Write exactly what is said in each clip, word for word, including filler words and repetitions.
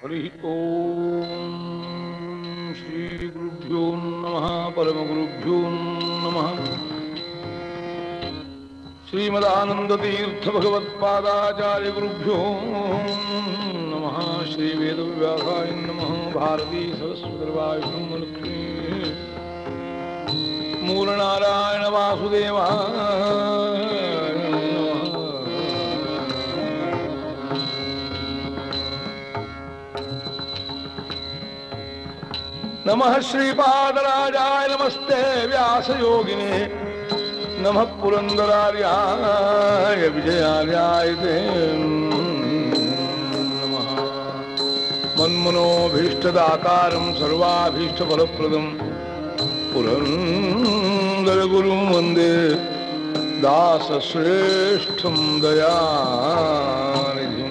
ಹರಿ ಓಂ ಶ್ರೀ ಗುರುಭ್ಯೋ ನಮಃ ಪರಮಗುರುಭ್ಯೋ ನಮಃ. ಶ್ರೀಮದಾನಂದತೀರ್ಥ ಭಗವತ್ಪಾದಾಚಾರ್ಯ ಗುರುಭ್ಯೋ ನಮಃ. ಶ್ರೀ ವೇದವ್ಯಾಸಾಯ ನಮಃ. ಭಾರತೀ ಸರಸ್ವತೀರ್ವಾಯುಷಂ ಲಕ್ಷ್ಮೀ ಮೂಲನಾರಾಯಣ ವಾಸುದೇವ ನಮಃ. ಶ್ರೀಪಾದರಾಜಾಯ ನಮಸ್ತೆ ವ್ಯಾಸಯೋಗಿನೇ ನಮಃ. ಪುರಂದರಾರ್ಯಾಯ ವಿಜಯಾರ್ಯಾಯ ತೇ ನಮಃ. ಮನ್ಮನೋಭೀಷ್ಟದಾಕಾರಂ ಸರ್ವಾಭೀಷ್ಟಫಲಪ್ರದಂ ಪುರಂದರಗುರುಂ ವಂದೇ ದಾಸಶ್ರೇಷ್ಠಂ ದಯಾನಿಧಿಂ.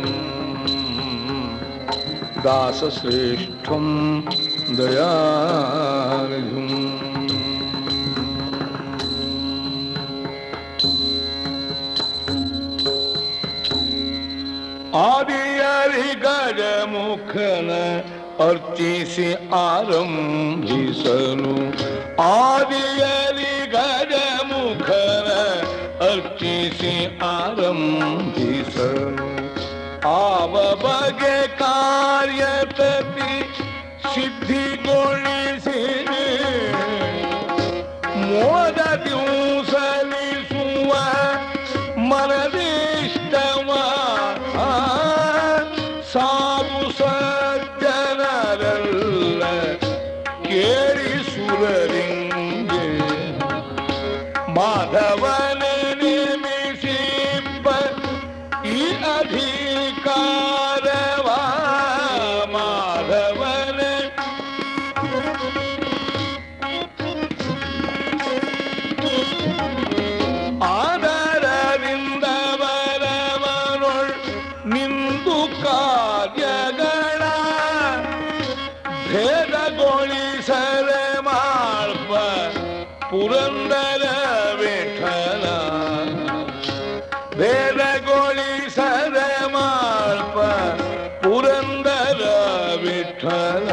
ದಾಸಶ್ರೇಷ್ಠಂ ದಯಾನಿಧಿಂ. ಆದಿಯರಿ ಗಜಮುಖನ ಅರ್ಚಿಸಿ ಆರಂಭಿಸಲು. ಆದಿಯರಿ ಗಜಮುಖನ ಅರ್ಚಿಸಿ ಆರಂಭಿಸಲು. ಆವ ಬಗೆ ಕಾರ್ಯತತಿ ಸಿದ್ಧಿಗೊಳಿಸಿ ಮೋದದಿ ಸಲ್ಲಿಸುವ ಮನದಿಷ್ಟವ ಸಾಧು ಸಜ್ಜನರಲ್ಲ ಕೇಳಿಸುರರಿಂಗೆ. ಮಾಧವನ ನೇಮಿಸಿಬ್ಬ ಈ ಅಧಿಕಾರವ. ಮಾಧವನ ಆದರದಿಂದ ಬರವನೊಳ್ ನಿಂದು ಕಾರ್ಯಗಳ ಭೇದಗೊಳಿಸಲೆ ಮಾಡ್ಪ ಪುರಂದರ ವಿಠಲ. ಭೇದಗೊಳಿಸಲೆ ಮಾಡ್ಪ ಪುರಂದರ ವಿಠಲ.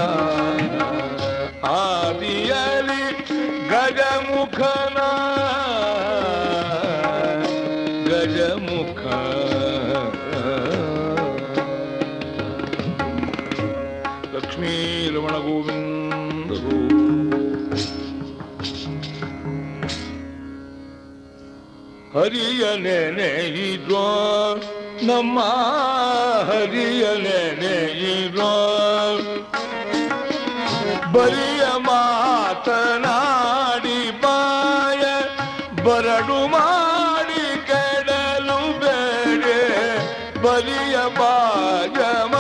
ಆದಿಯಲಿ ಗಜಮುಖನ ಗಜಮುಖ ಲಕ್ಷ್ಮೀ ರಮಣ ಗೋವಿಂದ ಗೋ. ಹರಿಯ ನೆನೆಯಿರೋ ನಮ್ಮ ಹರಿಯ ನೆನೆಯಿರೋ. ಬರಿಯ ಮಾತನಾಡಿ ಬಾಯ ಬರಡು ಮಾಡಿ ಕೆಡಲು ಬೇರೆ. ಬರಿಯ ಬಾಯ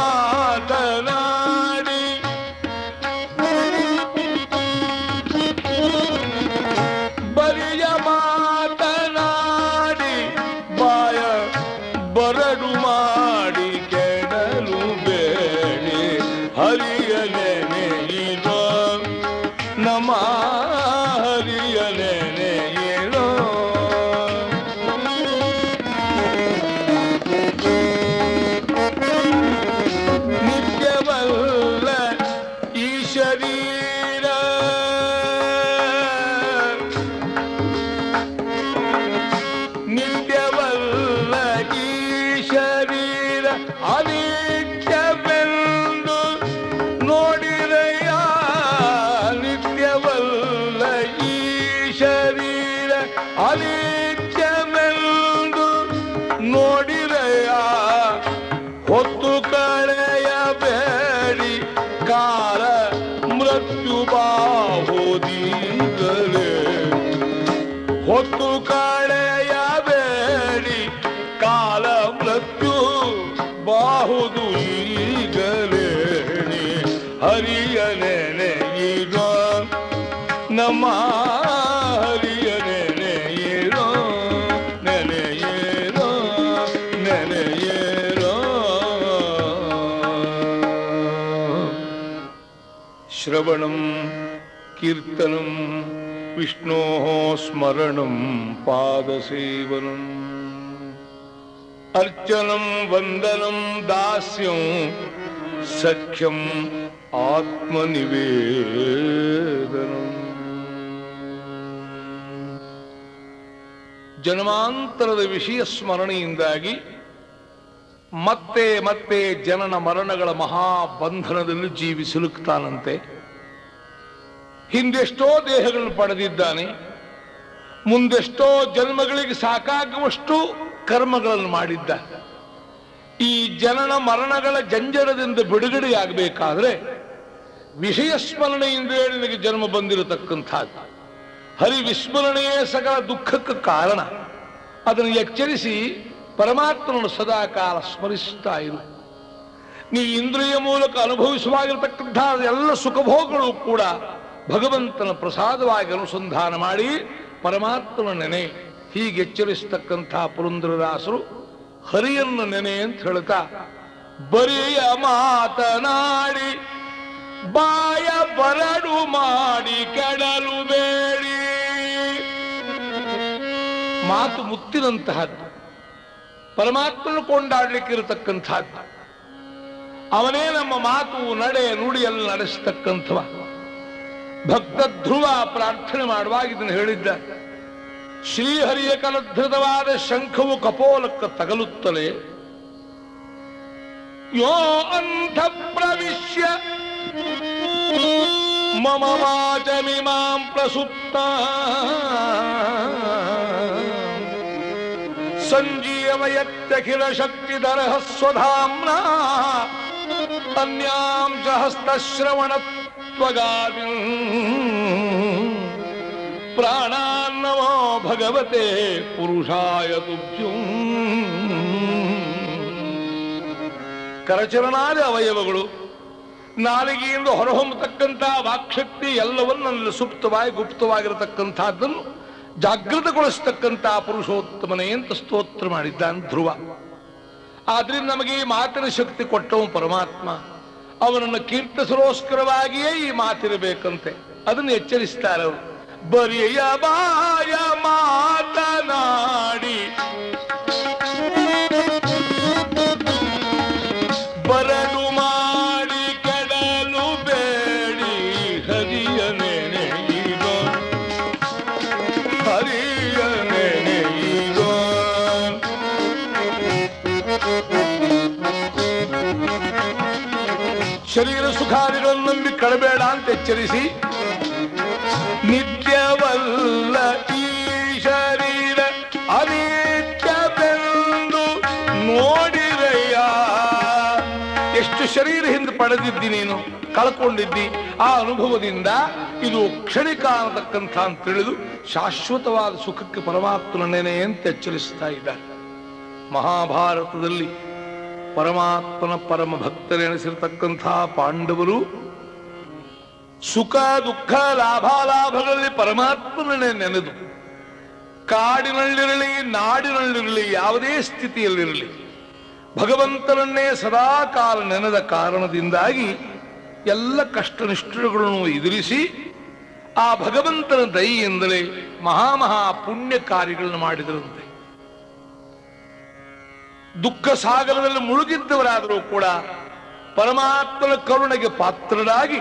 ಮಾತನಾಡಿ ಬರಿಯ ಮಾತನಾಡಿ ಬಾಯ ಬರಡು ಮಾಡಿ ಕೆಡಲು ಬೇಡಿ. ಹರಿಯ ನೆನೆಯಿರೋ ನಮ ಹರಿಯ ನೆನೆಯಿರೋ. ನಿತ್ಯವಲ್ಲ ಈ ಶರೀರ ನಿತ್ಯವಲ್ಲ ಈ ಶರೀರ ಅನಿತ್ಯವೆಂದು ನೋಡಿರಯ್ಯ. ನಿತ್ಯವಲ್ಲ ಈ ಶರೀರ ಅನಿತ್ಯವೆಂದು ನೋಡಿರಯ್ಯ. ಹೊತ್ತು ಕಳೆಯಬೇಡಿ ಕಾಲ ಮೃತ್ಯು ಬಾಹುದೀಗಲೇ. ಹೊತ್ತು ಕಳೆಯಬೇಡಿ ಕಾಲ ಮೃತ್ಯು ಬಾಹುದು ಈಗಲೇ. ಹರಿಯ ನೆನೆಯಿರೋ ನಮ್ಮ ಹರಿಯ ನೆನೆಯಿರೋ ನೆನೆಯಿರೋ ನೆನೆಯಿರೋ. ಶ್ರವಣಂ ಕೀರ್ತನಂ ವಿಷ್ಣೋಃ ಸ್ಮರಣಂ ಪಾದಸೇವನಂ. ಅರ್ಚನಂ ವಂದನಂ ದಾಸ್ಯಂ ಸಖ್ಯಂ ಆತ್ಮನಿವೇದನಂ. ಜನ್ಮಾಂತರದ ವಿಷಯ ಸ್ಮರಣೆಯಿಂದಾಗಿ ಮತ್ತೆ ಮತ್ತೆ ಜನನ ಮರಣಗಳ ಮಹಾಬಂಧನದಲ್ಲಿ ಜೀವಿ ಸಿಲುಕ್ತಾನಂತೆ. ಹಿಂದೆಷ್ಟೋ ದೇಹಗಳನ್ನು ಪಡೆದಿದ್ದಾನೆ, ಮುಂದೆಷ್ಟೋ ಜನ್ಮಗಳಿಗೆ ಸಾಕಾಗುವಷ್ಟು ಕರ್ಮಗಳನ್ನು ಮಾಡಿದ್ದ. ಈ ಜನನ ಮರಣಗಳ ಜಂಜರದಿಂದ ಬಿಡುಗಡೆಯಾಗಬೇಕಾದ್ರೆ ವಿಷಯ ಸ್ಮರಣೆಯಿಂದ ನಿನಗೆ ಜನ್ಮ ಬಂದಿರತಕ್ಕಂಥದ್ದು. ಹರಿ ವಿಸ್ಮರಣೆಯೇ ಸಕಲ ದುಃಖಕ್ಕೆ ಕಾರಣ. ಅದನ್ನು ಎಚ್ಚರಿಸಿ ಪರಮಾತ್ಮನನ್ನು ಸದಾಕಾಲ ಸ್ಮರಿಸ್ತಾ ಇರು. ನೀ ಇಂದ್ರಿಯ ಮೂಲಕ ಅನುಭವಿಸುವಾಗಿರತಕ್ಕಂತಹ ಎಲ್ಲ ಸುಖಭೋಗಗಳು ಕೂಡ ಭಗವಂತನ ಪ್ರಸಾದವಾಗಿ ಅನುಸಂಧಾನ ಮಾಡಿ ಪರಮಾತ್ಮನ ನೆನೆ. ಹೀಗೆ ಎಚ್ಚರಿಸತಕ್ಕಂಥ ಪುರಂದರದಾಸರು ಹರಿಯನ್ನು ನೆನೆ ಅಂತ ಹೇಳ್ತಾ, ಬರಿಯ ಮಾತನಾಡಿ ಬಾಯ ಬರಡು ಮಾಡಿ ಕೆಡಲು ಬೇಡಿ. ಮಾತು ಮುತ್ತಿನಂತಹದ್ದು, ಪರಮಾತ್ಮನು ಕೊಂಡಾಡ್ಲಿಕ್ಕಿರತಕ್ಕಂಥದ್ದು. ಅವನೇ ನಮ್ಮ ಮಾತು ನಡೆ ನುಡಿಯಲ್ಲಿ ನಡೆಸತಕ್ಕಂಥವ. ಭಕ್ತ ಧ್ರುವ ಪ್ರಾರ್ಥನೆ ಮಾಡುವಾಗ ಇದನ್ನು ಹೇಳಿದ್ದ. ಶ್ರೀಹರಿಯ ಕಲಧೃತವಾದ ಶಂಖವು ಕಪೋಲಕ್ಕೆ ತಗಲುತ್ತಲೇ ಯೋ ಅಂಥ ಪ್ರವಿಶ್ಯ ಮಮ ವಾಚಮಿಮಾಂ ಪ್ರಸುಪ್ತ ಸಂಜೀವಯತ್ಯಖಿಲ ಶಕ್ತಿಧರಃ ಸ್ವಧಾಮ್ನಾ ಅನ್ಯಾಂಶ ಹಸ್ತಶ್ರವಣತ್ವಗಾದಿಂ ಪ್ರಾಣಾನ್ನಮೋ ಭಗವತೆ ಪುರುಷಾಯ ತುಭ್ಯಂ. ಕರಚರಣಾದ ಅವಯವಗಳು, ನಾಲಿಗೆಯಿಂದ ಹೊರಹೊಮ್ಮತಕ್ಕಂಥ ವಾಕ್ಶಕ್ತಿ ಎಲ್ಲವನ್ನಲ್ಲಿ ಸುಪ್ತವಾಗಿ ಗುಪ್ತವಾಗಿರತಕ್ಕಂಥದ್ದನ್ನು ಜಾಗೃತಗೊಳಿಸತಕ್ಕಂಥ ಪುರುಷೋತ್ತಮನೇ ಅಂತ ಸ್ತೋತ್ರ ಮಾಡಿದ್ದಾನೆ ಧ್ರುವ. ಆದ್ರಿಂದ ನಮಗೆ ಈ ಮಾತಿನ ಶಕ್ತಿ ಕೊಟ್ಟವು ಪರಮಾತ್ಮ. ಅವನನ್ನು ಕೀರ್ತಿಸಲೋಸ್ಕರವಾಗಿಯೇ ಈ ಮಾತಿರಬೇಕಂತೆ. ಅದನ್ನು ಎಚ್ಚರಿಸ್ತಾರೆ ಅವರು. ಬರಿಯ ಬಾಯ ಮಾತನಾಡಿ ಬರಡು ಮಾಡಿ ಕೆಡಲು ಬೇಡಿ. ಹರಿಯ ನೆನೆಯಿರೋ ಹರಿಯ ನೆನೆಯಿರೋ. ಶರೀರ ಸುಖಾದಿಗಳನ್ನು ನಂಬಿ ಕಳಬೇಡ ಅಂತ ಎಚ್ಚರಿಸಿ, ನಿತ್ಯವಲ್ಲ ಈ ಶರೀರ ಅನಿತ್ಯವೆಂದು ನೋಡಿರಯ್ಯ. ಎಷ್ಟು ಶರೀರ ಹಿಂದೆ ಪಡೆದಿದ್ದಿ ನೀನು, ಕಳ್ಕೊಂಡಿದ್ದಿ. ಆ ಅನುಭವದಿಂದ ಇದು ಕ್ಷಣಿಕ ಅನ್ನತಕ್ಕಂಥ ಅಂತ ತಿಳಿದು ಶಾಶ್ವತವಾದ ಸುಖಕ್ಕೆ ಪರಮಾತ್ಮನ ನೆನೆ ಅಂತ ಎಚ್ಚರಿಸ್ತಾ ಇದ್ದಾರೆ. ಮಹಾಭಾರತದಲ್ಲಿ ಪರಮಾತ್ಮನ ಪರಮ ಭಕ್ತರೆನಿಸಿರ್ತಕ್ಕಂಥ ಪಾಂಡವರು ಸುಖ ದುಃಖ ಲಾಭಾಲಾಭಗಳಲ್ಲಿ ಪರಮಾತ್ಮನೇ ನೆನೆದು, ಕಾಡಿನಲ್ಲಿರಲಿ ನಾಡಿನಲ್ಲಿರಲಿ ಯಾವುದೇ ಸ್ಥಿತಿಯಲ್ಲಿರಲಿ ಭಗವಂತನನ್ನೇ ಸದಾಕಾಲ ನೆನೆದ ಕಾರಣದಿಂದಾಗಿ ಎಲ್ಲ ಕಷ್ಟ ನಿಷ್ಠುರಗಳನ್ನು ಎದುರಿಸಿ ಆ ಭಗವಂತನ ದಯೆಯಿಂದಲೇ ಮಹಾಮಹಾ ಪುಣ್ಯ ಕಾರ್ಯಗಳನ್ನು ಮಾಡಿದರಂತೆ. ದುಃಖ ಸಾಗರದಲ್ಲಿ ಮುಳುಗಿದ್ದವರಾದರೂ ಕೂಡ ಪರಮಾತ್ಮನ ಕರುಣೆಗೆ ಪಾತ್ರರಾಗಿ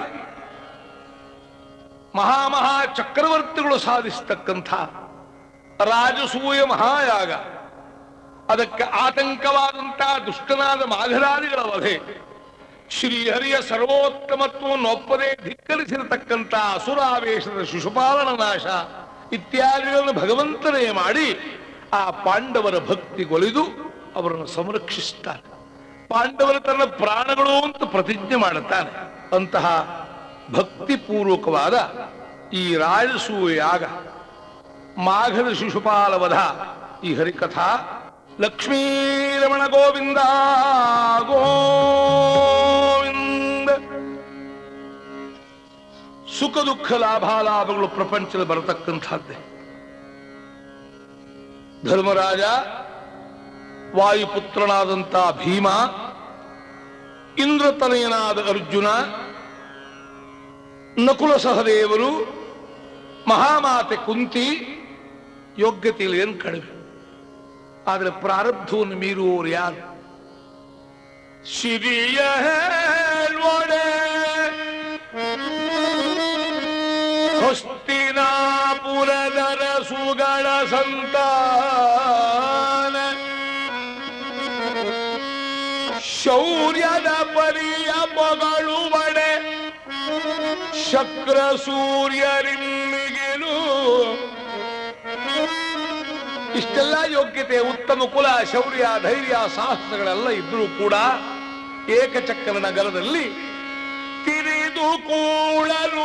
ಮಹಾಮಹಾ ಚಕ್ರವರ್ತಿಗಳು ಸಾಧಿಸತಕ್ಕಂಥ ರಾಜಸೂಯ ಮಹಾಯಾಗ, ಅದಕ್ಕೆ ಆತಂಕವಾದಂತಹ ದುಷ್ಟನಾದ ಮಾಘರಾದಿಗಳ ವಧೆ, ಶ್ರೀಹರಿಯ ಸರ್ವೋತ್ತಮತ್ವವನ್ನು ಒಪ್ಪದೆ ಧಿಕ್ಕರಿಸಿರತಕ್ಕಂಥ ಅಸುರಾವೇಶದ ಶಿಶುಪಾಲನ ನಾಶ ಇತ್ಯಾದಿಗಳನ್ನು ಭಗವಂತನೇ ಮಾಡಿ ಆ ಪಾಂಡವರ ಭಕ್ತಿಗೊಲಿದು ಅವರನ್ನು ಸಂರಕ್ಷಿಸುತ್ತಾನೆ. ಪಾಂಡವರು ತನ್ನ ಪ್ರಾಣಗಳು ಅಂತ ಪ್ರತಿಜ್ಞೆ ಮಾಡುತ್ತಾನೆ. ಅಂತಹ ಭಕ್ತಿಪೂರ್ವಕವಾದ ಈ ರಾಜಸೂಯ ಯಾಗ, ಮಾಘದ ಶಿಶುಪಾಲ ವಧ, ಈ ಹರಿಕಥಾ ಲಕ್ಷ್ಮೀರಮಣ ಗೋವಿಂದ ಗೋವಿಂದ. ಸುಖ ದುಃಖ ಲಾಭಾಲಾಭಗಳು ಪ್ರಪಂಚದಲ್ಲಿ ಬರತಕ್ಕಂಥದ್ದೇ. ಧರ್ಮರಾಜ, ವಾಯುಪುತ್ರನಾದಂಥ ಭೀಮ, ಇಂದ್ರತನಯನಾದ ಅರ್ಜುನ, ನಕುಲ ಸಹದೇವರು, ಮಹಾಮಾತೆ ಕುಂತಿ ಯೋಗ್ಯತೆಯಲ್ಲಿ ಏನು ಕಡಿಮೆ. ಆದರೆ ಪ್ರಾರಬ್ಧವನ್ನು ಮೀರುವವರು ಯಾರು? ಸಿರಿಯ ನೋಡೆ ಹಸ್ತಿನಾಪುರದರ ಸುಗಳ ಸಂತಾನ ಶೌರ್ಯದ ಪರಿಯ ಮಗಳುವಡೆ ಶಕ್ರ ಸೂರ್ಯರಿಮ್ಮಿಗಿಲು. ಇಷ್ಟೆಲ್ಲ ಯೋಗ್ಯತೆ, ಉತ್ತಮ ಕುಲ, ಶೌರ್ಯ, ಧೈರ್ಯ, ಸಾಹಸಗಳೆಲ್ಲ ಇದ್ರೂ ಕೂಡ ಏಕಚಕ್ರ ನಗರದಲ್ಲಿ ತಿರಿದು ಕೂಳಲು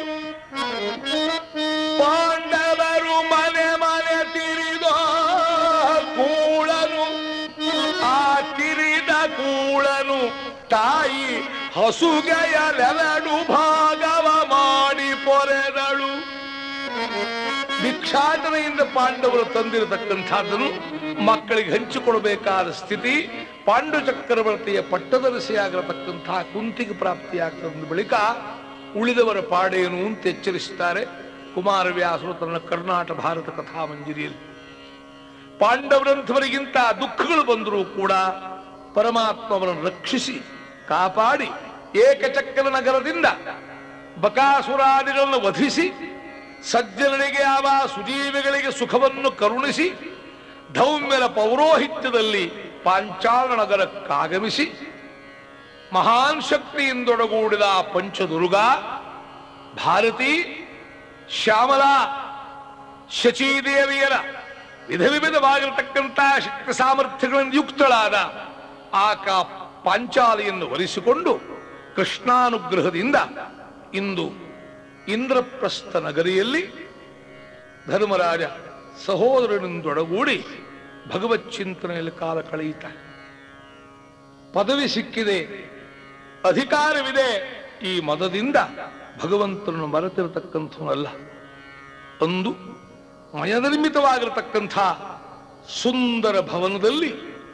ಪಾಂಡವರು ಮನೆ ಮನೆ ತಿರಿದು ಕೂಳನು. ಆ ತಿರಿದ ಕೂಳನು ತಾಯಿ ಹಸುಗೆಯಲೆರಡು ಭಾಗವ ಮಾಡಿ ಪೊರೆದಳು. ಭಿಕ್ಷಾಟನೆಯಿಂದ ಪಾಂಡವರು ತಂದಿರತಕ್ಕಂಥದ್ದನ್ನು ಮಕ್ಕಳಿಗೆ ಹಂಚಿಕೊಡಬೇಕಾದ ಸ್ಥಿತಿ ಪಾಂಡು ಚಕ್ರವರ್ತಿಯ ಪಟ್ಟದರಸಿಯಾಗಿರತಕ್ಕಂಥ ಕುಂತಿಗೆ ಪ್ರಾಪ್ತಿಯಾಗ್ತದ ಬಳಿಕ ಉಳಿದವರ ಪಾಡೇನು ಅಂತ ಎಚ್ಚರಿಸುತ್ತಾರೆ ಕುಮಾರವ್ಯಾಸರು ತನ್ನ ಕರ್ನಾಟ ಭಾರತ ಕಥಾ ಮಂಜರಿಯಲ್ಲಿ. ಪಾಂಡವರಂಥವರಿಗಿಂತ ದುಃಖಗಳು ಬಂದರೂ ಕೂಡ ಪರಮಾತ್ಮವರನ್ನು ರಕ್ಷಿಸಿ ಕಾಪಾಡಿ ಏಕಚಕ್ರ ನಗರದಿಂದ ಬಕಾಸುರಾದಿಗಳನ್ನು ವಧಿಸಿ ಸಜ್ಜನರಿಗೆ ಆವ ಸುಜೀವಿಗಳಿಗೆ ಸುಖವನ್ನು ಕರುಣಿಸಿ ಧೌಮ್ಯರ ಪೌರೋಹಿತ್ಯದಲ್ಲಿ ಪಾಂಚಾಲ ನಗರಕ್ಕಾಗಮಿಸಿ ಮಹಾನ್ ಶಕ್ತಿಯಿಂದೊಡಗೂಡಿದ ಪಂಚದುರ್ಗ, ಭಾರತಿ, ಶ್ಯಾಮಲ, ಶಚೀದೇವಿಯರ ವಿಧ ವಿಧವಾಗಿರತಕ್ಕಂಥ ಶಕ್ತಿ ಸಾಮರ್ಥ್ಯಗಳನ್ನು ಯುಕ್ತಳಾದ ಆಕ ಪಾಂಚಾಲಿಯನ್ನು ವರಿಸಿಕೊಂಡು ಕೃಷ್ಣಾನುಗ್ರಹದಿಂದ ಇಂದು ಇಂದ್ರಪ್ರಸ್ಥ ನಗರಿಯಲ್ಲಿ ಧರ್ಮರಾಜ ಸಹೋದರನಿಂದೊಡಗೂಡಿ ಭಗವತ್ ಚಿಂತನೆಯಲ್ಲಿ ಕಾಲ ಕಳೆಯುತ್ತಾರೆ. ಪದವಿ ಸಿಕ್ಕಿದೆ, ಅಧಿಕಾರವಿದೆ, ಈ ಮದದಿಂದ ಭಗವಂತನನ್ನು ಮರೆತಿರತಕ್ಕಂಥವನಲ್ಲ. ಒಂದು ಮಯನಿರ್ಮಿತವಾಗಿರತಕ್ಕಂಥ ಸುಂದರ ಭವನದಲ್ಲಿ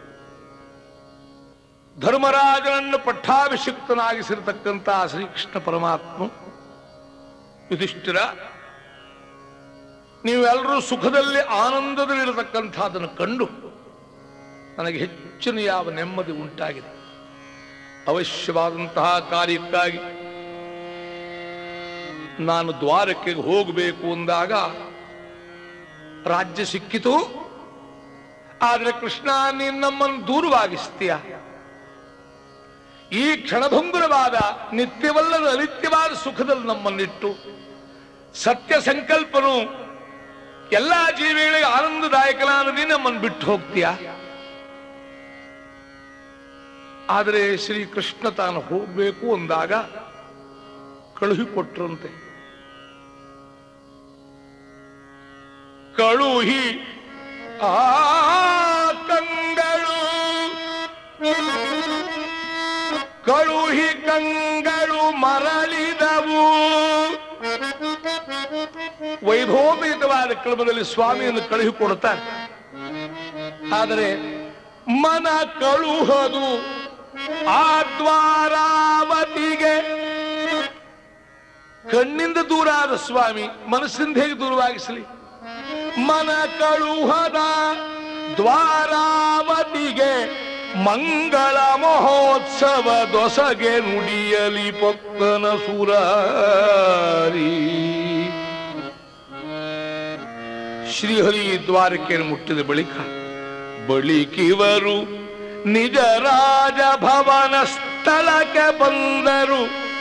ಧರ್ಮರಾಜನನ್ನು ಪಟ್ಟಾಭಿಷಿಕ್ತನಾಗಿಸಿರತಕ್ಕಂಥ ಶ್ರೀಕೃಷ್ಣ ಪರಮಾತ್ಮ ಯುಧಿಷ್ಠಿರ, ನೀವೆಲ್ಲರೂ ಸುಖದಲ್ಲಿ ಆನಂದದಲ್ಲಿರತಕ್ಕಂಥದ್ದನ್ನು ಕಂಡು ನನಗೆ ಹೆಚ್ಚಿನ ಯಾವ ನೆಮ್ಮದಿ ಉಂಟಾಗಿದೆ. ಅವಶ್ಯವಾದಂತಹ ಕಾರ್ಯಕ್ಕಾಗಿ ನಾನು ದ್ವಾರಕ್ಕೆ ಹೋಗಬೇಕು ಅಂದಾಗ ರಾಜ್ಯ ಸಿಕ್ಕಿತು. ಆದರೆ ಕೃಷ್ಣ, ನೀನು ನಮ್ಮನ್ನು ದೂರವಾಗಿಸ್ತೀಯ. ಈ ಕ್ಷಣಭಂಗುರವಾದ ನಿತ್ಯವಲ್ಲದ ಅನಿತ್ಯವಾದ ಸುಖದಲ್ಲಿ ನಮ್ಮನ್ನಿಟ್ಟು ಸತ್ಯ ಸಂಕಲ್ಪನು ಎಲ್ಲಾ ಜೀವಿಗಳಿಗೆ ಆನಂದದಾಯಕನಾನದಿ ನಮ್ಮನ್ನು ಬಿಟ್ಟು ಹೋಗ್ತೀಯ. ಆದರೆ ಶ್ರೀಕೃಷ್ಣ ತಾನು ಹೋಗ್ಬೇಕು ಅಂದಾಗ ಕಳುಹಿಕೊಟ್ರಂತೆ. ಕಳುಹಿ ಆ ಕಂಗಳು ಕಳುಹಿ ಕಂಗಳು ಮರಳಿದವು. ವೈಭವೋಪೇತವಾದ ಕ್ರಮದಲ್ಲಿ ಸ್ವಾಮಿಯನ್ನು ಕಳುಹಿಕೊಡುತ್ತಾರೆ. ಆದರೆ ಮನ ಕಳುಹದು ಆ ದ್ವಾರಾವತಿಗೆ. ಕಣ್ಣಿಂದ ದೂರ ಆದ ಸ್ವಾಮಿ ಮನಸ್ಸಿಂದ ಹೇಗೆ ದೂರವಾಗಿಸಲಿ? ಮನ ಕಳುಹದ ದ್ವಾರಾವತಿಗೆ ಮಂಗಳ ಮಹೋತ್ಸವ ದೊಸಗೆ ನುಡಿಯಲಿ ಪೊಕ್ಕನ ಸುರಾರಿ. ಶ್ರೀಹರಿ ದ್ವಾರಕೆಯನ್ನು ಮುಟ್ಟಿದ ಬಳಿಕ ಬಳಿಕಿವರು ನಿಜ ರಾಜಭವನ ಸ್ಥಳಕ್ಕೆ ಬಂದರು.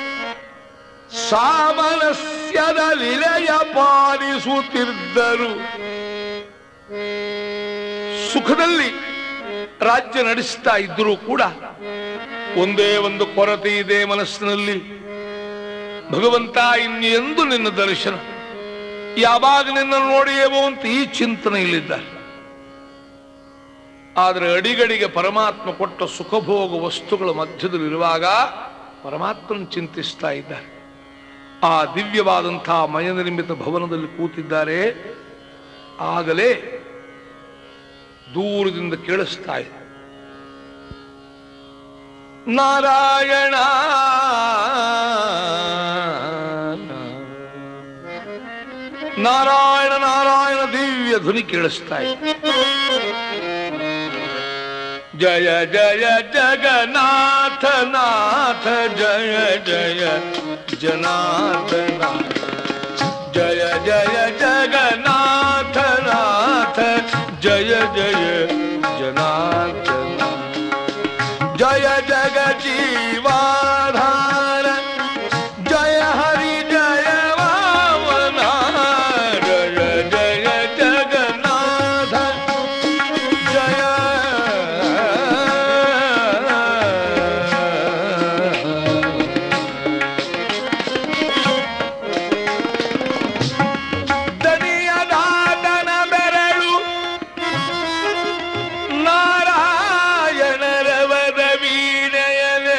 ಸಾಮರಸ್ಯದ ಲೀಲೆಯ ಪಾಲಿಸುತ್ತಿದ್ದರು. ಸುಖದಲ್ಲಿ ರಾಜ್ಯ ನಡೆಸ್ತಾ ಇದ್ದರೂ ಕೂಡ ಒಂದೇ ಒಂದು ಕೊರತೆ ಇದೆ ಮನಸ್ಸಿನಲ್ಲಿ. ಭಗವಂತ, ಇನ್ನೆಂದು ನಿನ್ನ ದರ್ಶನ, ಯಾವಾಗ ನಿನ್ನ ನೋಡಿಯೇವೋ ಅಂತ ಈ ಚಿಂತನೆಯಲ್ಲಿದ್ದಾರೆ. ಆದರೆ ಅಡಿಗಡಿಗೆ ಪರಮಾತ್ಮ ಕೊಟ್ಟ ಸುಖಭೋಗ ವಸ್ತುಗಳ ಮಧ್ಯದಲ್ಲಿರುವಾಗ ಪರಮಾತ್ಮನ ಚಿಂತಿಸ್ತಾ ಇದ್ದಾರೆ. ಆ ದಿವ್ಯವಾದಂತಹ ಮಯನಿರ್ಮಿತ ಭವನದಲ್ಲಿ ಕೂತಿದ್ದಾರೆ. ಆಗಲೇ ದೂರದಿಂದ ಕೇಳಿಸ್ತಾ ಇದೆ, ನಾರಾಯಣ ನಾರಾಯಣ ನಾರಾಯಣ ದಿವ್ಯ ಧ್ವನಿ ಕೇಳಿಸ್ತಾ ಇದೆ. ಜಯ ಜಯ ಜಗನ್ನಾಥ ನಾಥ ಜಯ ಜಯ ಜನಾರ್ದನ ಜಯ ಜಯ ಜಗನ್ನಾಥ ನಾಥ ಜಯ ಜಯ ಜನಾರ್ದನ ಜಯ ಜಗ ಜೀವಾಧಾರ ಜಯ ಹರಿ ಜಯ ವಾಮನ ಜಯ ಜಯ ಜಗನ್ನಾಥ ಜಯ ದನಿಯದಾತನ ಬೆರಳು ನಾರಾಯಣರವರ ವೀಣೆಯಲೇ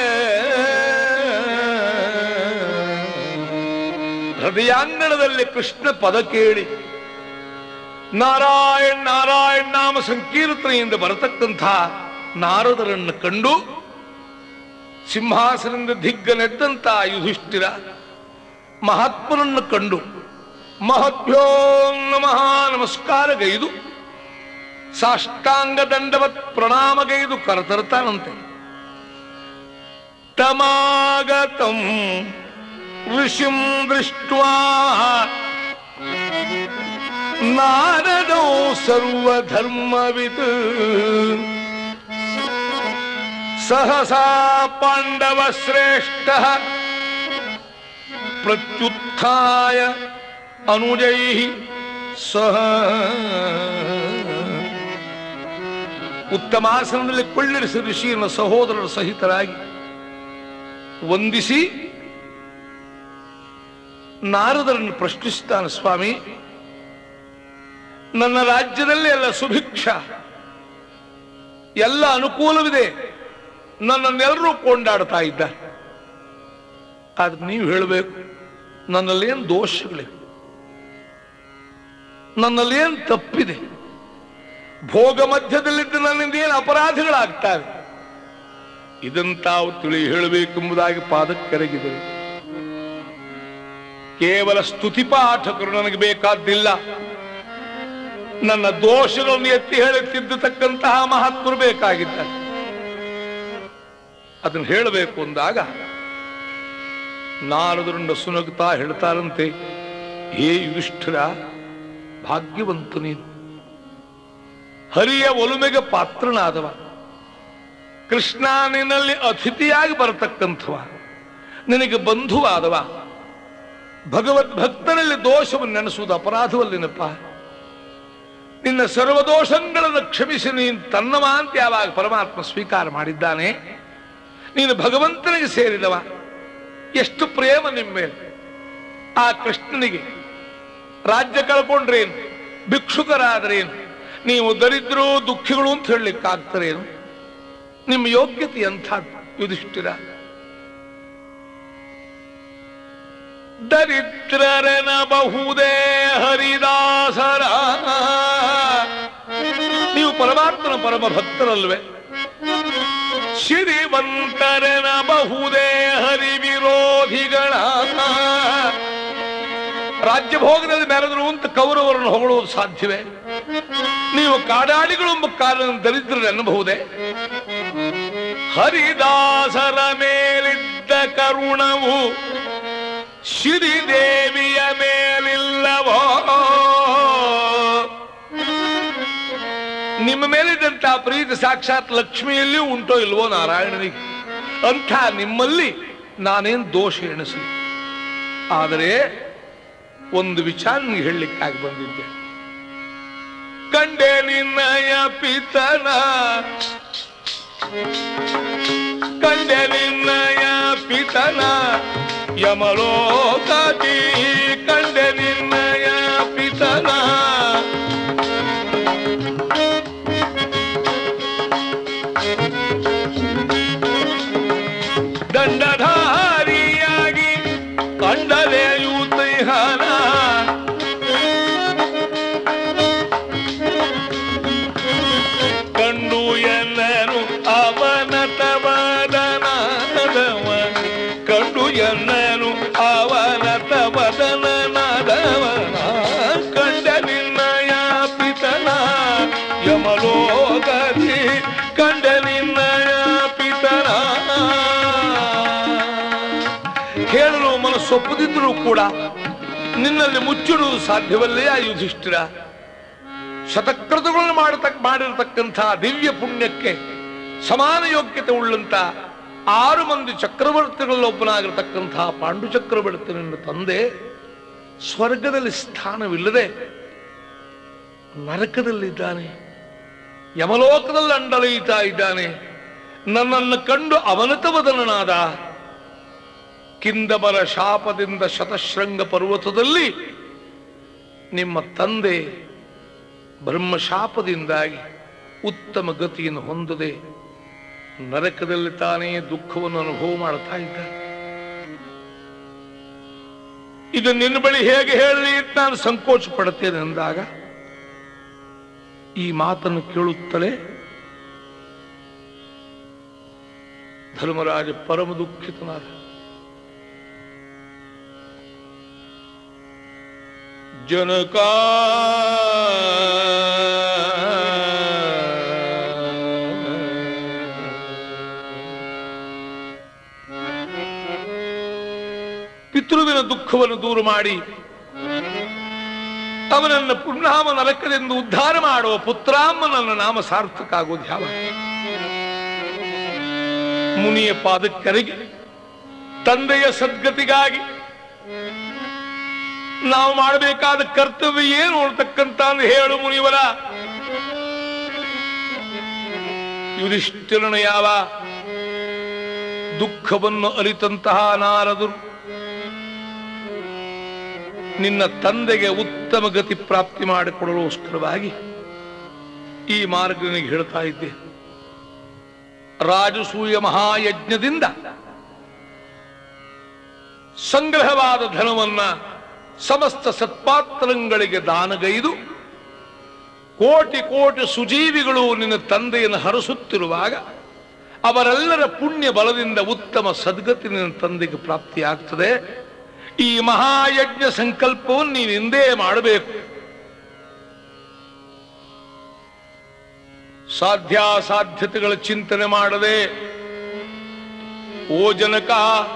ಹೃದಯಾಂಗಣದಲ್ಲಿ ಕೃಷ್ಣ ಪದ ಕೇಳಿ ನಾರಾಯಣ್ ನಾರಾಯಣ್ ನಾಮ ಸಂಕೀರ್ತನೆಯಿಂದ ಬರತಕ್ಕಂಥ ನಾರದರನ್ನು ಕಂಡು ಸಿಂಹಾಸನದಿಂದ ದಿಗ್ಗನೆದ್ದಂತ ಯುಧಿಷ್ಠಿರ ಮಹಾತ್ಮನನ್ನು ಕಂಡು ಮಹದ್ಭ್ಯೋ ನಮಃ ನಮಸ್ಕಾರಗೈದು ಸಾಷ್ಟಾಂಗ ದಂಡವತ್ ಪ್ರಣಾಮಗೈದು ಕರತರ್ತಾನಂತೆ. ತಮಾಗತಂ ಋಷಿಂ ದೃಷ್ಟ್ವಾ ನಾರದೋ ಸರ್ವಧರ್ಮವಿತ್ ಸಹಸಾ ಪಾಂಡವ ಶ್ರೇಷ್ಠ ಪ್ರತ್ಯುತ್ಥಾಯ ಅನುಜೈ ಸಹ ಉತ್ತಮಾಸನದಲ್ಲಿ ಕೊಳ್ಳಿರಿಸಿ ಋಷಿಯನ್ನು ಸಹೋದರರ ಸಹಿತರಾಗಿ ವಂದಿಸಿ ನಾರದರನ್ನು ಪ್ರಶ್ನಿಸುತ್ತಾನೆ. ಸ್ವಾಮಿ, ನನ್ನ ರಾಜ್ಯದಲ್ಲಿ ಎಲ್ಲ ಸುಭಿಕ್ಷ, ಎಲ್ಲ ಅನುಕೂಲವಿದೆ, ನನ್ನನ್ನೆಲ್ಲರೂ ಕೊಂಡಾಡ್ತಾ ಇದ್ದಾರೆ. ಆದ್ರೆ ನೀವು ಹೇಳಬೇಕು, ನನ್ನಲ್ಲೇನು ದೋಷಗಳಿವೆ, ನನ್ನಲ್ಲೇನು ತಪ್ಪಿದೆ, ಭೋಗ ಮಧ್ಯದಲ್ಲಿದ್ದ ನನ್ನಿಂದ ಏನು ಅಪರಾಧಗಳಾಗ್ತವೆ, ಇದಂತಾವು ತಿಳಿ ಹೇಳಬೇಕೆಂಬುದಾಗಿ ಪಾದಕ್ಕೆರಗಿದರು. ಕೇವಲ ಸ್ತುತಿ ಪಾಠಕರು ನನಗೆ ಬೇಕಾದ್ದಿಲ್ಲ, ನನ್ನ ದೋಷಗಳನ್ನು ಎತ್ತಿ ಹೇಳುತ್ತಿದ್ದತಕ್ಕಂತಹ ಮಹಾತ್ಮರು ಬೇಕಾಗಿದ್ದಾರೆ. ಅದನ್ನು ಹೇಳಬೇಕು ಅಂದಾಗ ನಾರದರಿಂದ ಸುನಗುತ್ತಾ ಹೇಳ್ತಾರಂತೆ, ಹೇ ಯುಧಿಷ್ಠಿರ, ಭಾಗ್ಯವಂತ ನೀನು, ಹರಿಯ ಒಲುಮೆಗೆ ಪಾತ್ರನಾದವ, ಕೃಷ್ಣ ನಿನ್ನಲ್ಲಿ ಅತಿಥಿಯಾಗಿ ಬರತಕ್ಕಂಥವ, ನಿನಗೆ ಬಂಧುವಾದವ, ಭಗವದ್ಭಕ್ತನಲ್ಲಿ ದೋಷವನ್ನು ನೆನೆಸುವುದು ಅಪರಾಧವಲ್ಲೇನಪ್ಪ. ನಿನ್ನ ಸರ್ವದೋಷಗಳನ್ನು ಕ್ಷಮಿಸಿ ನೀನು ತನ್ನವ ಅಂತ ಯಾವಾಗ ಪರಮಾತ್ಮ ಸ್ವೀಕಾರ ಮಾಡಿದ್ದಾನೆ, ನೀನು ಭಗವಂತನಿಗೆ ಸೇರಿದವ. ಎಷ್ಟು ಪ್ರೇಮ ನಿಮ್ಮ ಮೇಲೆ. ಆ ಕೃಷ್ಣನಿಗೆ ರಾಜ್ಯ ಕಳ್ಕೊಂಡ್ರೇನು, ಭಿಕ್ಷುಕರಾದ್ರೇನು, ನೀವು ದರಿದ್ರೋ ದುಃಖಿಗಳು ಅಂತ ಹೇಳಲಿಕ್ಕಾಗ್ತಾರೇನು? ನಿಮ್ಮ ಯೋಗ್ಯತೆ ಎಂಥದ್ದು ಯುಧಿಷ್ಠಿರ? ದರಿದ್ರರನ ಬಹುದೇ ಹರಿದಾಸರ, ನೀವು ಪರಮಾತ್ಮನ ಪರಮ ಭಕ್ತರಲ್ವೇ? ಶ್ರೀವಂತರನ ಬಹುದೇ ಹರಿ ವಿರೋಧಿಗಳ, ರಾಜ್ಯಭೋಗದಲ್ಲಿ ಮೆರೆದರು ಅಂತ ಕೌರವರನ್ನು ಹೊಗಳುವುದು ಸಾಧ್ಯವೇ? ನೀವು ಕಾಡಾಡಿಗಳು ಎಂಬ ಕಾರಣ ದರಿದ್ರರು ಎನ್ನಬಹುದೇ? ಹರಿದಾಸರ ಮೇಲಿದ್ದ ಕರುಣವು ಶ್ರೀದೇವಿಯ ಮೇಲಿಲ್ಲವೋ? ನಿಮ್ಮ ಮೇಲಿದ್ದಂತ ಪ್ರೀತಿ ಸಾಕ್ಷಾತ್ ಲಕ್ಷ್ಮಿಯಲ್ಲಿಯೂ ಉಂಟೋ ಇಲ್ವೋ ನಾರಾಯಣನಿಗೆ? ಅಂಥ ನಿಮ್ಮಲ್ಲಿ ನಾನೇನು ದೋಷ ಎಣಿಸಲಿ. ಆದರೆ ಒಂದು ವಿಚಾರ ನಿಮಗೆ ಹೇಳಲಿಕ್ಕಾಗಿ ಬಂದಿದ್ದೆ. ಕಂಡೆ ನಿನ್ನಯ ಪಿತನ, ಕಂಡೆ ನಿನ್ನಯ ಪಿತನ ಯಮಲೋಕದಿ, ಕಂಡೆ ನಿನ್ನಯ ಪಿತನ ದಂಡಧಾರಿಯಾಗಿ ಕಂಡಲೆಯುತ್ತಿಹನ, ಕಂಡು ಎಲ್ಲರೂ ಅವನ ತವದನಾದವ, ಕಂಡು ಎಲ್ಲರೂ ಅವನ ತವದ ಸೊಪ್ಪದಿದ್ರೂ ಕೂಡ ನಿನ್ನಲ್ಲಿ ಮುಚ್ಚಿಡುವುದು ಸಾಧ್ಯವಲ್ಲೇ ಆ ಯುಧಿಷ್ಠಿರ. ಶತಕ್ರತುಗಳನ್ನು ಮಾಡತಕ್ಕ ಮಾಡಿರತಕ್ಕಂಥ ದಿವ್ಯ ಪುಣ್ಯಕ್ಕೆ ಸಮಾನ ಯೋಗ್ಯತೆ ಉಳ್ಳಂತ ಆರು ಮಂದಿ ಚಕ್ರವರ್ತಿಗಳಲ್ಲೊಬ್ಬನಾಗಿರತಕ್ಕಂತಹ ಪಾಂಡು ಚಕ್ರವರ್ತಿ ನನ್ನ ತಂದೆ ಸ್ವರ್ಗದಲ್ಲಿ ಸ್ಥಾನವಿಲ್ಲದೆ ನರಕದಲ್ಲಿದ್ದಾನೆ, ಯಮಲೋಕದಲ್ಲಿ ಅಂಡಲೀತಾ ಇದ್ದಾನೆ. ನನ್ನನ್ನು ಕಂಡು ಅವನತವದನಾದ ಕಿಂದಬರ ಶಾಪದಿಂದ ಶತಶೃಂಗ ಪರ್ವತದಲ್ಲಿ ನಿಮ್ಮ ತಂದೆ ಬ್ರಹ್ಮಶಾಪದಿಂದಾಗಿ ಉತ್ತಮ ಗತಿಯನ್ನು ಹೊಂದದೆ ನರಕದಲ್ಲಿ ತಾನೇ ದುಃಖವನ್ನು ಅನುಭವ ಮಾಡ್ತಾ ಇದ್ದಾನೆ. ಇದು ನಿನ್ನ ಬಳಿ ಹೇಗೆ ಹೇಳಲಿ ನಾನು ಸಂಕೋಚ ಪಡುತ್ತೇನೆ ಅಂದಾಗ ಈ ಮಾತನ್ನು ಕೇಳುತ್ತಲೇ ಧರ್ಮರಾಜ ಪರಮ ದುಃಖಿತನಾದ. ಜನಕ ಪಿತೃವಿನ ದುಃಖವನ್ನು ದೂರ ಮಾಡಿ ಅವನನ್ನು ಪುಣ್ಯಾಮ ನರಕದಿಂದ ಉದ್ಧಾರ ಮಾಡುವ ಪುತ್ರಾಮ ನನ್ನ ನಾಮ ಸಾರ್ಥಕ ಆಗೋದು ಯಾವ? ಮುನಿಯ ಪಾದಕ್ಕರಿಗೆ ತಂದೆಯ ಸದ್ಗತಿಗಾಗಿ ನಾವು ಮಾಡಬೇಕಾದ ಕರ್ತವ್ಯ ಏನು ಅಂತಕ್ಕಂತ ಹೇಳು ಮುನಿವರ. ಯುಧಿಷ್ಠಿರನ ಯಾವ ದುಃಖವನ್ನು ಅರಿತಂತಹ ನಾರದರು ನಿನ್ನ ತಂದೆಗೆ ಉತ್ತಮ ಗತಿ ಪ್ರಾಪ್ತಿ ಮಾಡಿಕೊಡಲೋಸ್ಕರವಾಗಿ ಈ ಮಾರ್ಗ ನಿನಗೆ ಹೇಳ್ತಾ ಇದ್ದೆ. ರಾಜಸೂಯ ಮಹಾಯಜ್ಞದಿಂದ ಸಂಗ್ರಹವಾದ ಧನವನ್ನ ಸಮಸ್ತ ಸತ್ಪಾತ್ರಗಳಿಗೆ ದಾನಗೈದು ಕೋಟಿ ಕೋಟಿ ಸುಜೀವಿಗಳು ನಿನ್ನ ತಂದೆಯನ್ನು ಹರಸುತ್ತಿರುವಾಗ ಅವರೆಲ್ಲರ ಪುಣ್ಯ ಬಲದಿಂದ ಉತ್ತಮ ಸದ್ಗತಿ ನಿನ್ನ ತಂದೆಗೆ ಪ್ರಾಪ್ತಿಯಾಗ್ತದೆ. ಈ ಮಹಾಯಜ್ಞ ಸಂಕಲ್ಪವನ್ನು ನೀವು ಹಿಂದೆ ಮಾಡಬೇಕು. ಸಾಧ್ಯಾಸಾಧ್ಯತೆಗಳ ಚಿಂತನೆ ಮಾಡದೆ ಓ ಜನಕ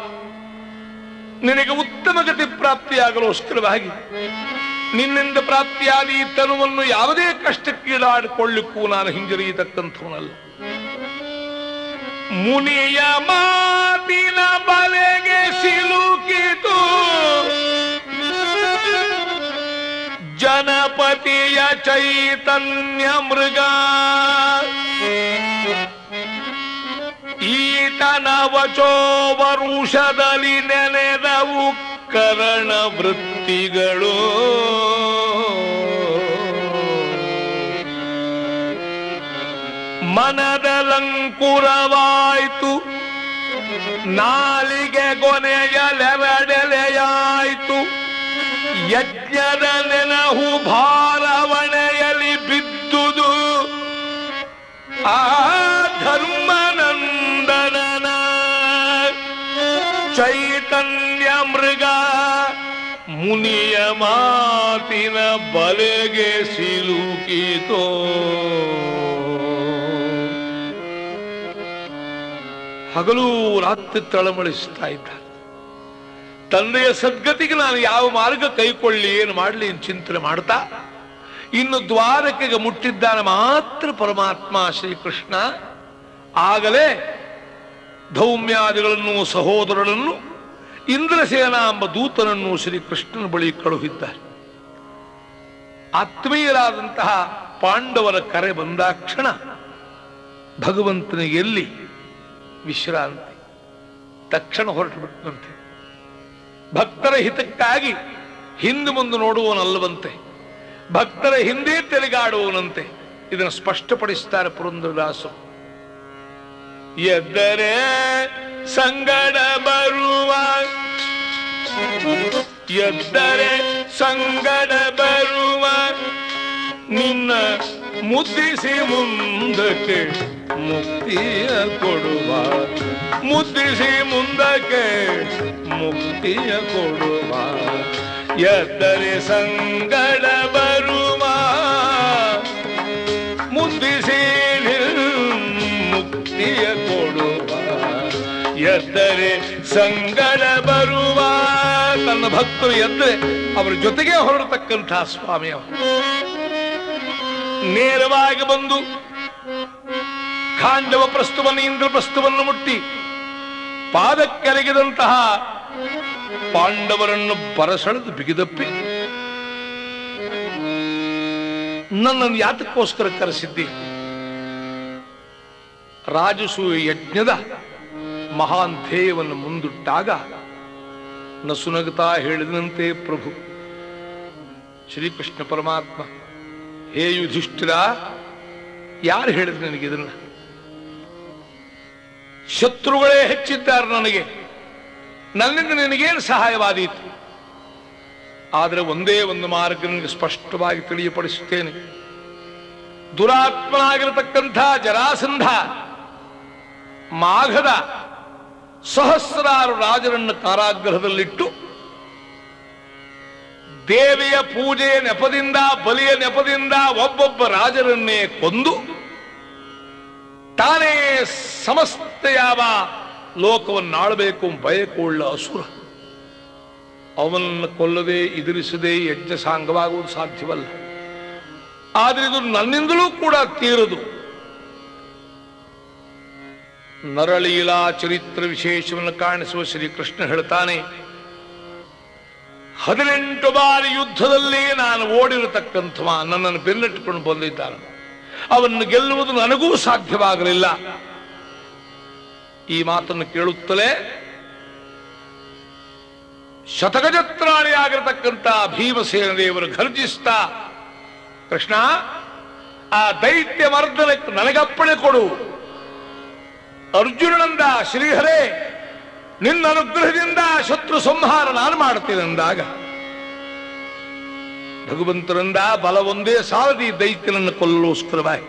ನಿನಗೆ ಉತ್ತಮ ಗತಿ ಪ್ರಾಪ್ತಿಯಾಗಲೋಸ್ಕರವಾಗಿ ನಿನ್ನಿಂದ ಪ್ರಾಪ್ತಿಯಾದ ಈ ತನುವನ್ನು ಯಾವುದೇ ಕಷ್ಟಕ್ಕೀಡಾಡಿಕೊಳ್ಳಿಕ್ಕೂ ನಾನು ಹಿಂಜರಿಯತಕ್ಕಂಥವನಲ್ಲ. ಮುನಿಯ ಮಾತಿನ ಬಲೆಗೆ ಸಿಲುಕಿತು ಜನಪತಿಯ ಚೈತನ್ಯ ಮೃಗ. ಈತನ ವಚೋ ವರುಷದಲ್ಲಿ ನೆನೆದವು ಕರಣ ವೃತ್ತಿಗಳು. ಮನದಲಂಕುರವಾಯ್ತು ನಾಲಿಗೆ ಕೊನೆಯಲೆರಡೆಲೆಯಾಯ್ತು. ಯಜ್ಞದ ನೆನಹು ಭಾರವಣೆಯಲ್ಲಿ ಬಿದ್ದುದು ಆ ಧರ್ಮನಂದನನ ಚೈತನ್ಯ ಮೃಗ. ಮುನಿಯ ಮಾತಿನ ಬಲೆಗೆ ಸಿಲುಕಿತೋ. ಹಗಲು ರಾತ್ರಿ ತಳಮಳಿಸ್ತಾ ಇದ್ದ. ತಂದೆಯ ಸದ್ಗತಿಗೆ ನಾನು ಯಾವ ಮಾರ್ಗ ಕೈಕೊಳ್ಳಿ, ಏನು ಮಾಡಲಿ ಎಂದು ಚಿಂತನೆ ಮಾಡ್ತಾ ಇನ್ನು ದ್ವಾರಕೆಗೆ ಮುಟ್ಟಿದ್ದಾನೆ ಮಾತ್ರ ಪರಮಾತ್ಮ ಶ್ರೀಕೃಷ್ಣ. ಆಗಲೇ ಧೌಮ್ಯಾದಿಗಳನ್ನು ಸಹೋದರರನ್ನು ಇಂದ್ರಸೇನ ಎಂಬ ದೂತನನ್ನು ಶ್ರೀಕೃಷ್ಣನ ಬಳಿ ಕಳುಹಿದ್ದಾರೆ. ಆತ್ಮೀಯರಾದಂತಹ ಪಾಂಡವರ ಕರೆ ಬಂದಾಕ್ಷಣ ಭಗವಂತನಿಗೆ ಎಲ್ಲಿ ವಿಶ್ರಾಂತಿ, ತಕ್ಷಣ ಹೊರಟು ಬಿಟ್ಟಂತೆ. ಭಕ್ತರ ಹಿತಕ್ಕಾಗಿ ಹಿಂದೆ ಮುಂದೆ ನೋಡುವವನಲ್ಲವಂತೆ, ಭಕ್ತರ ಹಿಂದೆ ತೆಲುಗಾಡುವವನಂತೆ. ಇದನ್ನು ಸ್ಪಷ್ಟಪಡಿಸ್ತಾರೆ ಪುರಂದರದಾಸರು. ಎದ್ದರೆ ಸಂಗಡ ಬರುವ ಎದ್ದರೆ ಸಂಗಡ ಬರುವ ನಿನ್ನ ಮುದ್ದಿಸಿ ಮುಂದಕ್ಕೆ ಮುಕ್ತಿಯ ಕೊಡುವ, ಮುದ್ದಿಸಿ ಮುಂದಕ್ಕೆ ಮುಕ್ತಿಯ ಕೊಡುವ. ಎದ್ದರೆ ಸಂಗಡ ಬರುವ ಮುದ್ದಿಸಿ ಮುಕ್ತಿಯ ಕೊಡುವ. ಎದ್ದರೆ ಸಂಗಡ ಬರುವ ತನ್ನ ಭಕ್ತರು ಎದ್ದರೆ ಅವರ ಜೊತೆಗೆ ಹೊರಡತಕ್ಕಂತಹ ಸ್ವಾಮಿ ಅವರು ನೇರವಾಗಿ ಬಂದು ಖಾಂಡವ ಪ್ರಸ್ತುವನ್ನು ಇಂದ್ರಪ್ರಸ್ಥವನ್ನು ಮುಟ್ಟಿ ಪಾದಕ್ಕೆರಗಿದಂತಹ ಪಾಂಡವರನ್ನು ಬರಸೆಳೆದು ಬಿಗಿದಪ್ಪಿ, ನನ್ನನ್ನು ಯಾತಕ್ಕೋಸ್ಕರ ಕರೆಸಿದ್ದಿ? ರಾಜಸೂಯ ಯಜ್ಞದ ಮಹಾನ್ ಧ್ಯೇಯವನ್ನು ಮುಂದಿಟ್ಟಾಗ ನಸುನಗುತ್ತಾ ಹೇಳಿದಂತೆ ಪ್ರಭು ಶ್ರೀಕೃಷ್ಣ ಪರಮಾತ್ಮ, ಹೇ ಯುಧಿಷ್ಠಿರ, ಯಾರು ಹೇಳಿದ್ರು ನನಗಿದನ್ನ? ಶತ್ರುಗಳೇ ಹೆಚ್ಚಿದ್ದಾರೆ ನನಗೆ, ನನ್ನಿಂದ ನಿನಗೇನು ಸಹಾಯವಾದೀತು? ಆದರೆ ಒಂದೇ ಒಂದು ಮಾರ್ಗ ನನಗೆ ಸ್ಪಷ್ಟವಾಗಿ ತಿಳಿಯಪಡಿಸುತ್ತೇನೆ. ದುರಾತ್ಮನಾಗಿರತಕ್ಕಂಥ ಜರಾಸಂಧ ಮಾಘದ ಸಹಸ್ರಾರು ರಾಜರನ್ನು ಕಾರಾಗೃಹದಲ್ಲಿಟ್ಟು ದೇವಿಯ ಪೂಜೆಯ ನೆಪದಿಂದ, ಬಲಿಯ ನೆಪದಿಂದ ಒಬ್ಬೊಬ್ಬ ರಾಜರನ್ನೇ ಕೊಂದು ತಾನೇ ಸಮಸ್ತ ಯಾವ ಲೋಕವನ್ನಾಳಬೇಕು ಬಯಕೊಳ್ಳ ಅಸುರ. ಅವನನ್ನು ಕೊಲ್ಲದೆ ಎದುರಿಸದೆ ಯಜ್ಞ ಸಾಂಗವಾಗುವುದು ಸಾಧ್ಯವಲ್ಲ. ಆದರೆ ಇದು ನನ್ನಿಂದಲೂ ಕೂಡ ತೀರದು. ನರಳೀಲಾ ಚರಿತ್ರ ವಿಶೇಷವನ್ನು ಕಾಣಿಸುವ ಶ್ರೀಕೃಷ್ಣ ಹೇಳ್ತಾನೆ, ಹದಿನೆಂಟು ಬಾರಿ ಯುದ್ಧದಲ್ಲಿ ನಾನು ಓಡಿರತಕ್ಕಂಥವ ನನ್ನನ್ನು ಬೆನ್ನಟ್ಟಿಕೊಂಡು ಬಂದಿದ್ದಾನೆ. ಅವನ್ನು ಗೆಲ್ಲುವುದು ನನಗೂ ಸಾಧ್ಯವಾಗಲಿಲ್ಲ. ಈ ಮಾತನ್ನು ಕೇಳುತ್ತಲೇ ಶತಗಜತ್ರಾಣಿಯಾಗಿರತಕ್ಕಂಥ ಭೀಮಸೇನ ದೇವರು ಘರ್ಜಿಸ್ತಾ, ಕೃಷ್ಣ, ಆ ದೈತ್ಯ ಮರ್ದನಕ್ಕೆ ನನಗಪ್ಪಣೆ ಕೊಡು. ಅರ್ಜುನನಂದ, ಶ್ರೀಹರೇ, ನಿನ್ನ ಅನುಗ್ರಹದಿಂದ ಶತ್ರು ಸಂಹಾರ ನಾನು ಮಾಡ್ತೇನೆ ಅಂದಾಗ ಭಗವಂತರಿಂದ ಬಲ ಒಂದೇ ಸಾಲದಿ ದೈತ್ಯನನ್ನು ಕೊಲ್ಲೋಸ್ಕರವಾಗಿ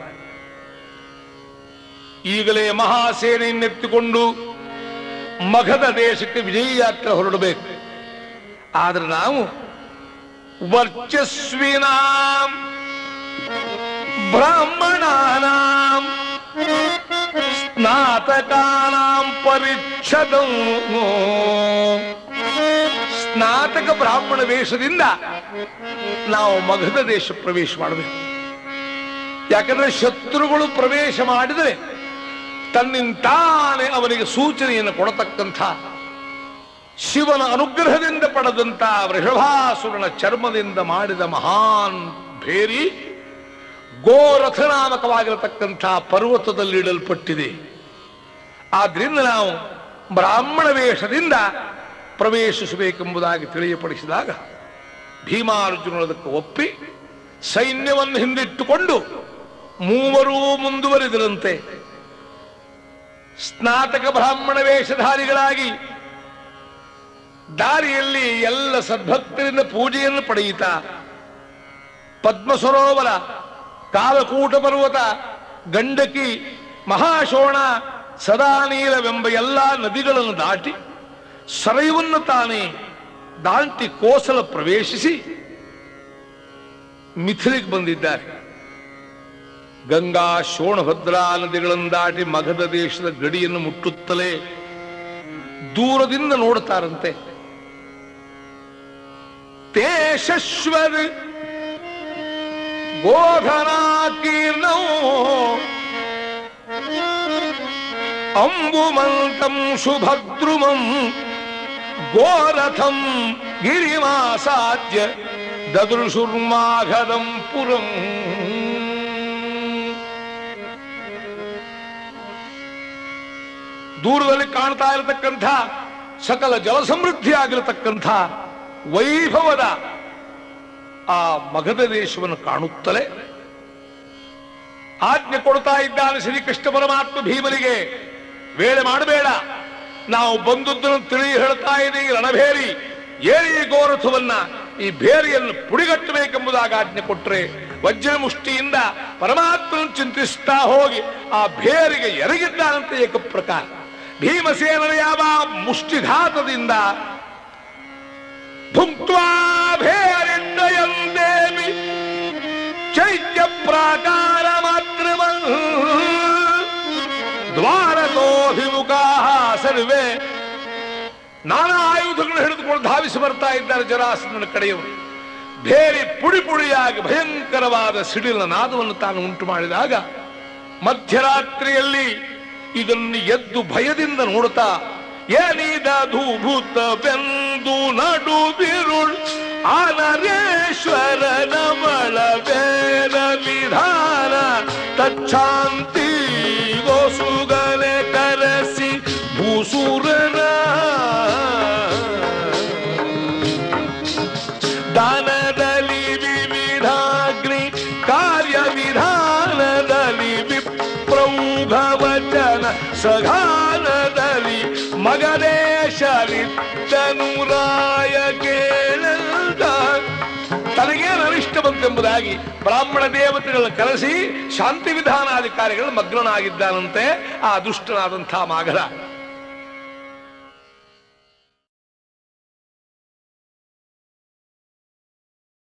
ಈಗಲೇ ಮಹಾಸೇನೆಯನ್ನೆತ್ತಿಕೊಂಡು ಮಗಧ ದೇಶಕ್ಕೆ ವಿಜಯ ಯಾತ್ರೆ ಹೊರಡಬೇಕು. ಆದರೆ ನಾವು ವರ್ಚಸ್ವಿನಾಂ ಬ್ರಾಹ್ಮಣಾನಾಂ ಸ್ನಾತಕಾನಾಂ ಪರಿಚ್ಛದಂ, ಸ್ನಾತಕ ಬ್ರಾಹ್ಮಣ ವೇಷದಿಂದ ನಾವು ಮಗಧ ದೇಶ ಪ್ರವೇಶ ಮಾಡಬೇಕು. ಯಾಕಂದ್ರೆ ಶತ್ರುಗಳು ಪ್ರವೇಶ ಮಾಡಿದರೆ ತನ್ನಿಂತಾನೆ ಅವನಿಗೆ ಸೂಚನೆಯನ್ನು ಕೊಡತಕ್ಕಂಥ ಶಿವನ ಅನುಗ್ರಹದಿಂದ ಪಡೆದಂತ ವೃಷಭಾಸುರನ ಚರ್ಮದಿಂದ ಮಾಡಿದ ಮಹಾನ್ ಭೇರಿ ಗೋರಥ ನಾಮಕವಾಗಿರತಕ್ಕಂಥ ಪರ್ವತದಲ್ಲಿಡಲ್ಪಟ್ಟಿದೆ. ಆದ್ರಿಂದ ನಾವು ಬ್ರಾಹ್ಮಣ ವೇಷದಿಂದ ಪ್ರವೇಶಿಸಬೇಕೆಂಬುದಾಗಿ ತಿಳಿಯಪಡಿಸಿದಾಗ ಭೀಮಾರ್ಜುನರು ಅದಕ್ಕೆ ಒಪ್ಪಿ ಸೈನ್ಯವನ್ನು ಹಿಂದಿಟ್ಟುಕೊಂಡು ಮೂವರೂ ಮುಂದುವರಿದರಂತೆ. ಸ್ನಾತಕ ಬ್ರಾಹ್ಮಣ ವೇಷಧಾರಿಗಳಾಗಿ ದಾರಿಯಲ್ಲಿ ಎಲ್ಲ ಸದ್ಭಕ್ತರಿಂದ ಪೂಜೆಯನ್ನು ಪಡೆಯುತ್ತಾ ಪದ್ಮ ಸರೋವರ, ಕಾಲಕೂಟ ಪರ್ವತ, ಗಂಡಕಿ, ಮಹಾಶೋಣ, ಸದಾನೀಲವೆಂಬ ಎಲ್ಲ ನದಿಗಳನ್ನು ದಾಟಿ ಸರಯುವನ್ನು ತಾನೇ ದಾಟಿ ಕೋಸಲ ಪ್ರವೇಶಿಸಿ ಮಿಥಿಲಿಗೆ ಬಂದಿದ್ದಾರೆ. ಗಂಗಾ, ಶೋಣಭದ್ರಾ ನದಿಗಳನ್ನು ದಾಟಿ ಮಗಧ ದೇಶದ ಗಡಿಯನ್ನು ಮುಟ್ಟುತ್ತಲೇ ದೂರದಿಂದ ನೋಡುತ್ತಾರಂತೆ. ತೇಶಶ್ವರ ಗೋಧನಾಕೀರ್ಣೋ ಅಂಬುಮಂತಂ ಸುಭದ್ರುಮಂ ಗೋರಥಂ ಗಿರಿಮಾಸಾದ್ಯ ದದೃಶುರ್ಮಾಘದಂ ಪುರಂ. ದೂರದಲ್ಲಿ ಕಾಣ್ತಾ ಇರತಕ್ಕಂಥ ಸಕಲ ಜಲಸಮೃದ್ಧಿ ಆಗಿರತಕ್ಕಂಥ ವೈಭವದ ಆ ಮಗಧ ದೇಶವನ್ನು ಕಾಣುತ್ತಲೇ ಆಜ್ಞೆ ಕೊಡ್ತಾ ಇದ್ದಾನೆ ಶ್ರೀಕೃಷ್ಣ ಪರಮಾತ್ಮ ಭೀಮನಿಗೆ, ವೇಳೆ ಮಾಡಬೇಡ, ನಾವು ಬಂದದ್ದನ್ನು ತಿಳಿ ಹೇಳ್ತಾ ಇದ್ದೀವಿ, ರಣಭೇರಿ ಏಳಿ ಗೋರಥವನ್ನ, ಈ ಭೇರಿಯನ್ನು ಪುಡಿಗಟ್ಟಬೇಕೆಂಬುದಾಗಿ ಆಜ್ಞೆ ಕೊಟ್ಟರೆ ವಜ್ರ ಮುಷ್ಟಿಯಿಂದ ಪರಮಾತ್ಮನ ಚಿಂತಿಸ್ತಾ ಹೋಗಿ ಆ ಭೇರಿಗೆ ಎರಗಿದ್ದಾನಂತೆ ಏಕಪ್ರಕಾರ. ಭೀಮಸೇನರ ಯಾವ ಮುಷ್ಟಿಘಾತದಿಂದ ಭುಕ್ತ್ವಾ ಭೇರಿದ್ದಯಂ ದೇವಿ ಚೈತ್ಯ ಪ್ರಾಕಾರ ಮಾತ್ರ ದ್ವಾರತೋಭಿಮುಖಾ ನಡುವೆ ನಾನಾ ಆಯುಧಗಳನ್ನು ಹಿಡಿದುಕೊಂಡು ಧಾವಿಸಿ ಬರ್ತಾ ಇದ್ದಾರೆ ಜರಾಸಂಧನ ಕಡೆಯವರು. ಭೇರಿ ಪುಡಿ ಪುಡಿಯಾಗಿ ಭಯಂಕರವಾದ ಸಿಡಿಲಿನ ನಾದವನ್ನು ತಾನು ಉಂಟು ಮಾಡಿದಾಗ ಮಧ್ಯರಾತ್ರಿಯಲ್ಲಿ ಇದನ್ನು ಎದ್ದು ಭಯದಿಂದ ನೋಡುತ್ತಾ ಏನಿದಧು ಭೂತವೆಂದು ನಡು ಬಿರುಳ್ ಆನರೇಶ್ವರ ನಮಳ ಬೇರ ವಿಧಾನ ತಚ್ಛಾಂತಿ ಗೋಸುಗಲೆ ಕರೆಸಿ ಭೂಸೂರನ ದಾನದಲ್ಲಿ ವಿವಿಧಾಗ್ನಿ ಕಾರ್ಯ ವಿಧಾನದಲ್ಲಿ ವಿಪ್ರೌಘವಚನ ಸಘಾನದಲ್ಲಿ ಮಗದೇಶರಿದ್ದನುರಾಯ ಕೇಳದ ತನಗೇನು ಅನಿಷ್ಟ ಬಂತೆಂಬುದಾಗಿ ಬ್ರಾಹ್ಮಣ ದೇವತೆಗಳನ್ನು ಕರೆಸಿ ಶಾಂತಿ ವಿಧಾನಾಧಿಕಾರಿಗಳು ಮಗ್ನನಾಗಿದ್ದಾನಂತೆ ಆ ದುಷ್ಟನಾದಂಥ ಮಾಗಧ.